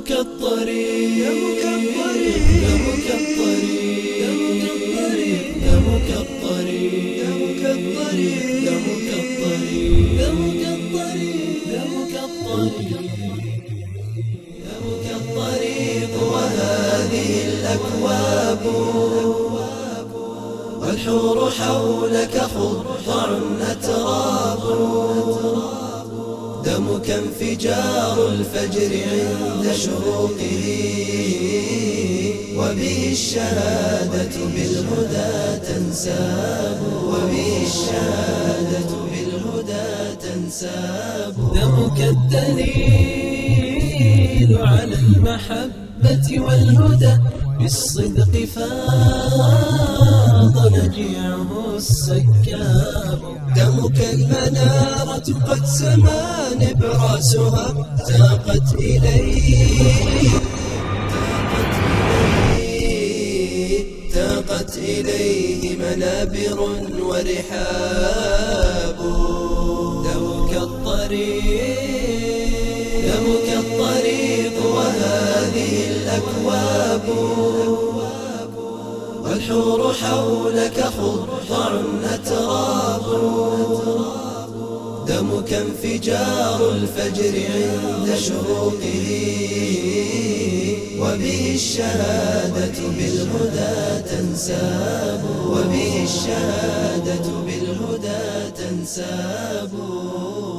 دمك الطريق، دمك الطريق، دمك الطريق، دمك الطريق، دمك الطريق، دمك الطريق، دمك الطريق، دمك الطريق. وهذه الأكواب والحور حولك خضع أتراب، دمك انفجار الفجر عند شروقه، وبه الشهادة بالهدى تنساب، وبه الشهادة بالهدى تنساب. دمك الدليل على المحبة والهدى، بالصدق فاض نجيعه السكاب. دمك المنارة قد سما نبراسها، تاقت إليه منابر ورحاب. دمك الطريق، دمك الطريق. وهذه الأكواب والحور حولك خضع أتراب، دمك انفجار الفجر عند شروقه، وبه الشهادة بالهدى تنساب، وبه الشهادة بالهدى تنساب.